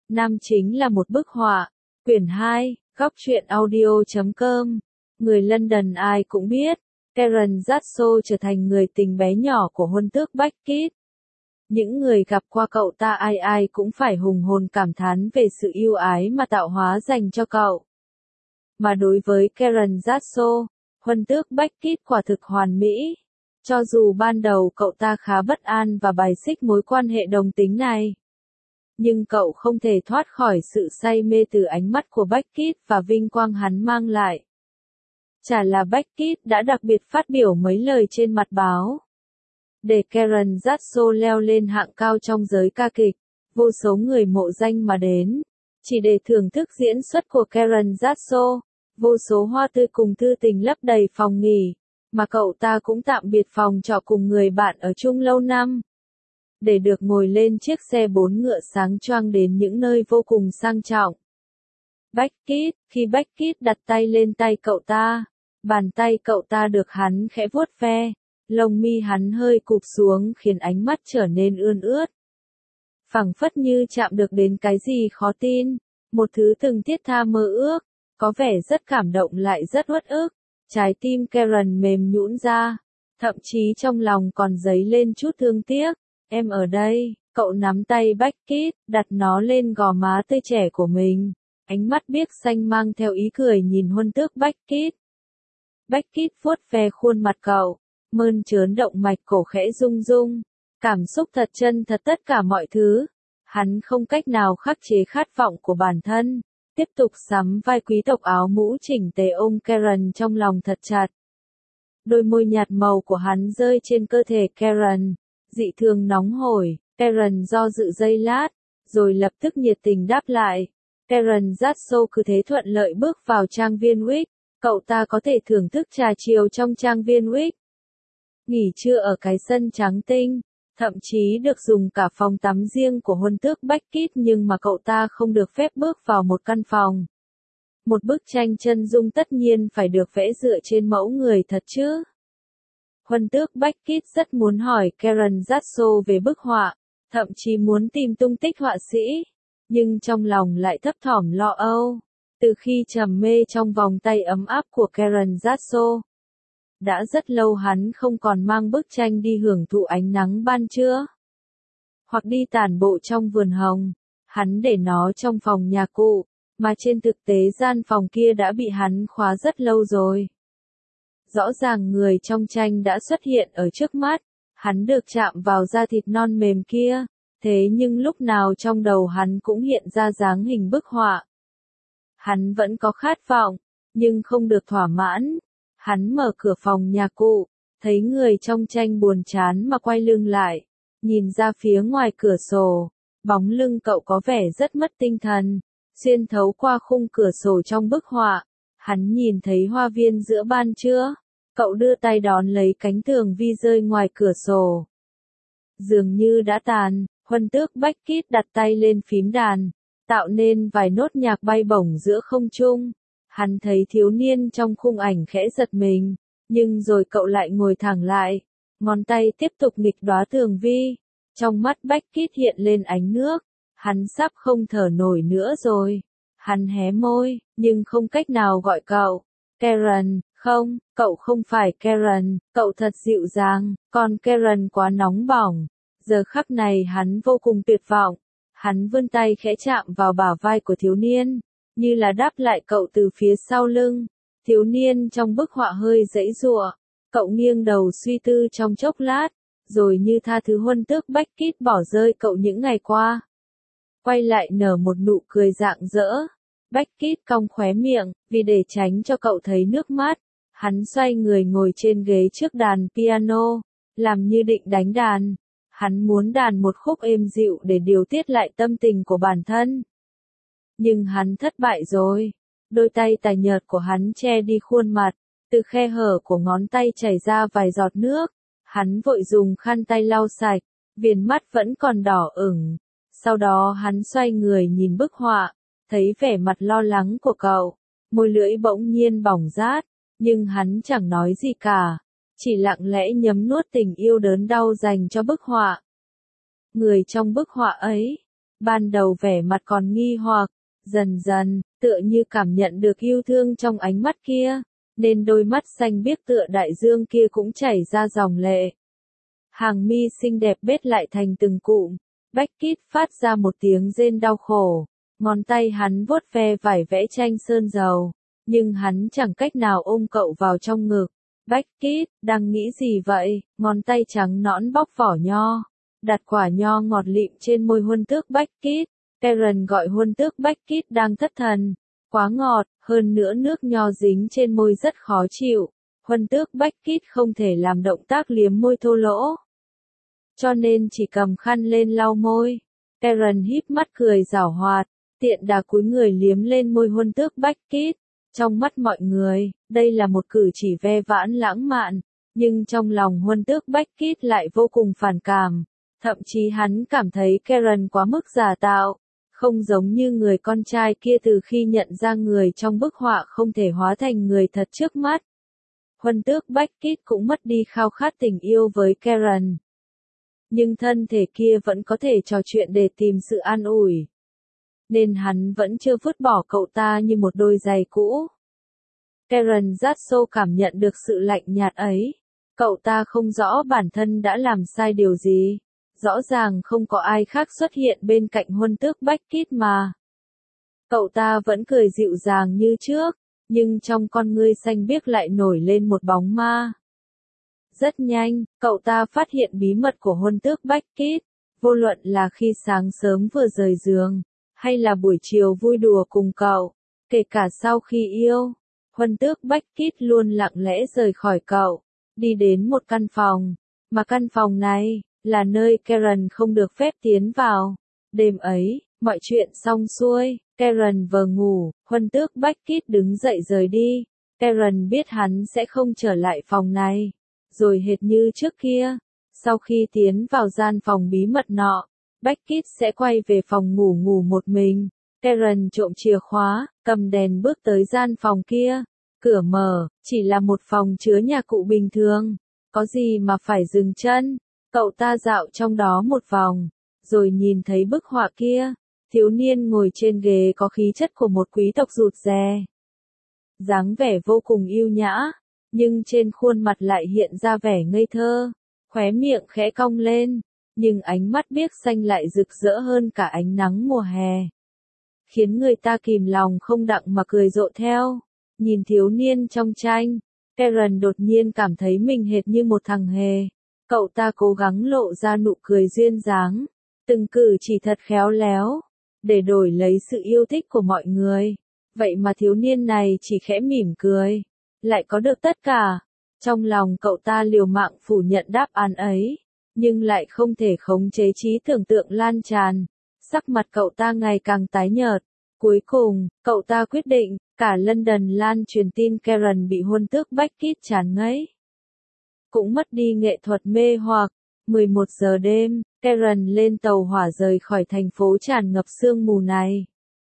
Nam chính là một bức họa. Quyển 2, góc truyện audio.com. Người London ai cũng biết, Karen Russell trở thành người tình bé nhỏ của huân tước Beckett. Những người gặp qua cậu ta ai ai cũng phải hùng hồn cảm thán về sự ưu ái mà tạo hóa dành cho cậu. Mà đối với Karen Russell, huân tước Beckett quả thực hoàn mỹ. Cho dù ban đầu cậu ta khá bất an và bài xích mối quan hệ đồng tính này, nhưng cậu không thể thoát khỏi sự say mê từ ánh mắt của Beckett và vinh quang hắn mang lại. Chả là Beckett đã đặc biệt phát biểu mấy lời trên mặt báo. Để Karen Russell leo lên hạng cao trong giới ca kịch, vô số người mộ danh mà đến, chỉ để thưởng thức diễn xuất của Karen Russell. Vô số hoa tươi cùng thư tình lấp đầy phòng nghỉ, mà cậu ta cũng tạm biệt phòng trọ cùng người bạn ở chung lâu năm, để được ngồi lên chiếc xe 4 ngựa sáng choang đến những nơi vô cùng sang trọng. Beckett, khi Beckett đặt tay lên tay cậu ta, bàn tay cậu ta được hắn khẽ vuốt ve, lông mi hắn hơi cụp xuống khiến ánh mắt trở nên ươn ướt. Phảng phất như chạm được đến cái gì khó tin, một thứ từng thiết tha mơ ước, có vẻ rất cảm động lại rất uất ức. Trái tim Karen mềm nhũn ra, thậm chí trong lòng còn dấy lên chút thương tiếc. Em ở đây, cậu nắm tay Beckett, đặt nó lên gò má tươi trẻ của mình. Ánh mắt biếc xanh mang theo ý cười nhìn huân tước Beckett. Beckett vuốt ve khuôn mặt cậu, mơn trớn động mạch cổ khẽ rung rung. Cảm xúc thật chân thật tất cả mọi thứ. Hắn không cách nào khắc chế khát vọng của bản thân. Tiếp tục sắm vai quý tộc áo mũ chỉnh tề ôm Karen trong lòng thật chặt. Đôi môi nhạt màu của hắn rơi trên cơ thể Karen, dị thường nóng hổi. Karen do dự giây lát, rồi lập tức nhiệt tình đáp lại. Karen Russell cứ thế thuận lợi bước vào trang viên Wick. Cậu ta có thể thưởng thức trà chiều trong trang viên Wick, nghỉ trưa ở cái sân trắng tinh, thậm chí được dùng cả phòng tắm riêng của huân tước Beckett, nhưng mà cậu ta không được phép bước vào một căn phòng. Một bức tranh chân dung tất nhiên phải được vẽ dựa trên mẫu người thật chứ. Huân tước Beckett rất muốn hỏi Karen Russell về bức họa, thậm chí muốn tìm tung tích họa sĩ, nhưng trong lòng lại thấp thỏm lo âu. Từ khi trầm mê trong vòng tay ấm áp của Karen Russell, đã rất lâu hắn không còn mang bức tranh đi hưởng thụ ánh nắng ban trưa, hoặc đi tản bộ trong vườn hồng. Hắn để nó trong phòng nhà cụ, mà trên thực tế gian phòng kia đã bị hắn khóa rất lâu rồi. Rõ ràng người trong tranh đã xuất hiện ở trước mắt, hắn được chạm vào da thịt non mềm kia, thế nhưng lúc nào trong đầu hắn cũng hiện ra dáng hình bức họa. Hắn vẫn có khát vọng, nhưng không được thỏa mãn. Hắn mở cửa phòng nhà cụ, thấy người trong tranh buồn chán mà quay lưng lại, nhìn ra phía ngoài cửa sổ, bóng lưng cậu có vẻ rất mất tinh thần. Xuyên thấu qua khung cửa sổ trong bức họa, hắn nhìn thấy hoa viên giữa ban trưa. Cậu đưa tay đón lấy cánh tường vi rơi ngoài cửa sổ. Dường như đã tàn, huân tước Beckett đặt tay lên phím đàn, tạo nên vài nốt nhạc bay bổng giữa không trung. Hắn thấy thiếu niên trong khung ảnh khẽ giật mình, nhưng rồi cậu lại ngồi thẳng lại, ngón tay tiếp tục nghịch đóa tường vi. Trong mắt Beckett hiện lên ánh nước, hắn sắp không thở nổi nữa rồi. Hắn hé môi, nhưng không cách nào gọi cậu. Karen, không, cậu không phải Karen, cậu thật dịu dàng, còn Karen quá nóng bỏng. Giờ khắc này hắn vô cùng tuyệt vọng. Hắn vươn tay khẽ chạm vào bả vai của thiếu niên, như là đáp lại cậu từ phía sau lưng. Thiếu niên trong bức họa hơi giãy giụa, cậu nghiêng đầu suy tư trong chốc lát, rồi như tha thứ huân tước Beckett bỏ rơi cậu những ngày qua. Quay lại nở một nụ cười rạng rỡ. Beckett cong khóe miệng, vì để tránh cho cậu thấy nước mắt, hắn xoay người ngồi trên ghế trước đàn piano, làm như định đánh đàn. Hắn muốn đàn một khúc êm dịu để điều tiết lại tâm tình của bản thân. Nhưng hắn thất bại rồi. Đôi tay tái nhợt của hắn che đi khuôn mặt, từ khe hở của ngón tay chảy ra vài giọt nước. Hắn vội dùng khăn tay lau sạch, viền mắt vẫn còn đỏ ửng. Sau đó hắn xoay người nhìn bức họa, thấy vẻ mặt lo lắng của cậu, môi lưỡi bỗng nhiên bỏng rát, nhưng hắn chẳng nói gì cả, chỉ lặng lẽ nhấm nuốt tình yêu đớn đau dành cho bức họa. Người trong bức họa ấy, Ban đầu vẻ mặt còn nghi hoặc, dần dần, tựa như cảm nhận được yêu thương trong ánh mắt kia, nên đôi mắt xanh biếc tựa đại dương kia cũng chảy ra dòng lệ. Hàng mi xinh đẹp bết lại thành từng cụm, Beckett phát ra một tiếng rên đau khổ, ngón tay hắn vuốt ve vải vẽ tranh sơn dầu, nhưng hắn chẳng cách nào ôm cậu vào trong ngực. Beckett, đang nghĩ gì vậy? Ngón tay trắng nõn bóc vỏ nho, đặt quả nho ngọt lịm trên môi Huân Tước Beckett. Karen gọi Huân Tước Beckett đang thất thần. Quá ngọt, hơn nữa nước nho dính trên môi rất khó chịu. Huân Tước Beckett không thể làm động tác liếm môi thô lỗ, cho nên chỉ cầm khăn lên lau môi. Karen híp mắt cười giảo hoạt, tiện đà cúi người liếm lên môi Huân Tước Beckett. Trong mắt mọi người, đây là một cử chỉ ve vãn lãng mạn, nhưng trong lòng Huân Tước Beckett lại vô cùng phản cảm. Thậm chí hắn cảm thấy Karen quá mức giả tạo, không giống như người con trai kia từ khi nhận ra người trong bức họa không thể hóa thành người thật trước mắt. Huân Tước Beckett cũng mất đi khao khát tình yêu với Karen. Nhưng thân thể kia vẫn có thể trò chuyện để tìm sự an ủi, nên hắn vẫn chưa vứt bỏ cậu ta như một đôi giày cũ. Karen Russell cảm nhận được sự lạnh nhạt ấy. Cậu ta không rõ bản thân đã làm sai điều gì. Rõ ràng không có ai khác xuất hiện bên cạnh Huân Tước Beckett mà. Cậu ta vẫn cười dịu dàng như trước, nhưng trong con ngươi xanh biếc lại nổi lên một bóng ma. Rất nhanh, cậu ta phát hiện bí mật của Huân Tước Beckett, vô luận là khi sáng sớm vừa rời giường, hay là buổi chiều vui đùa cùng cậu, kể cả sau khi yêu, Huân Tước Beckett luôn lặng lẽ rời khỏi cậu, đi đến một căn phòng, mà căn phòng này là nơi Karen không được phép tiến vào. Đêm ấy, mọi chuyện xong xuôi, Karen vừa ngủ, Huân Tước Beckett đứng dậy rời đi. Karen biết hắn sẽ không trở lại phòng này, rồi hệt như trước kia, sau khi tiến vào gian phòng bí mật nọ, Beckett sẽ quay về phòng ngủ một mình. Karen trộm chìa khóa, cầm đèn bước tới gian phòng kia. Cửa mở, chỉ là một phòng chứa nhà cụ bình thường. Có gì mà phải dừng chân? Cậu ta dạo trong đó một vòng, rồi nhìn thấy bức họa kia. Thiếu niên ngồi trên ghế có khí chất của một quý tộc rụt rè. Dáng vẻ vô cùng yêu nhã, nhưng trên khuôn mặt lại hiện ra vẻ ngây thơ. Khóe miệng khẽ cong lên, nhưng ánh mắt biếc xanh lại rực rỡ hơn cả ánh nắng mùa hè, khiến người ta kìm lòng không đặng mà cười rộ theo. Nhìn thiếu niên trong tranh, Karen đột nhiên cảm thấy mình hệt như một thằng hề. Cậu ta cố gắng lộ ra nụ cười duyên dáng, từng cử chỉ thật khéo léo, để đổi lấy sự yêu thích của mọi người. Vậy mà thiếu niên này chỉ khẽ mỉm cười, lại có được tất cả. Trong lòng cậu ta liều mạng phủ nhận đáp án ấy, nhưng lại không thể khống chế trí tưởng tượng lan tràn. Sắc mặt cậu ta ngày càng tái nhợt. Cuối cùng, cậu ta quyết định, cả London lan truyền tin Karen bị Huân Tước Beckett chán ngấy, cũng mất đi nghệ thuật mê hoặc. 11 giờ đêm, Karen lên tàu hỏa rời khỏi thành phố tràn ngập sương mù này.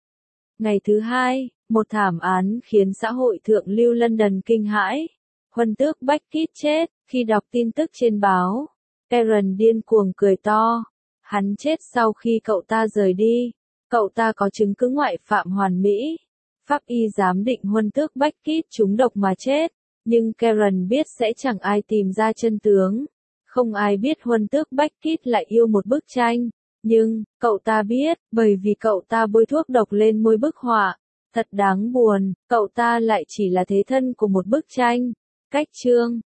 Ngày thứ hai, một thảm án khiến xã hội thượng lưu London kinh hãi. Huân Tước Beckett chết. Khi đọc tin tức trên báo, Karen điên cuồng cười to. Hắn chết sau khi cậu ta rời đi. Cậu ta có chứng cứ ngoại phạm hoàn mỹ. Pháp y giám định Huân Tước Beckett trúng độc mà chết. Nhưng Karen biết sẽ chẳng ai tìm ra chân tướng. Không ai biết Huân Tước Beckett lại yêu một bức tranh. Nhưng, cậu ta biết, bởi vì cậu ta bôi thuốc độc lên môi bức họa. Thật đáng buồn, cậu ta lại chỉ là thế thân của một bức tranh. Cách chương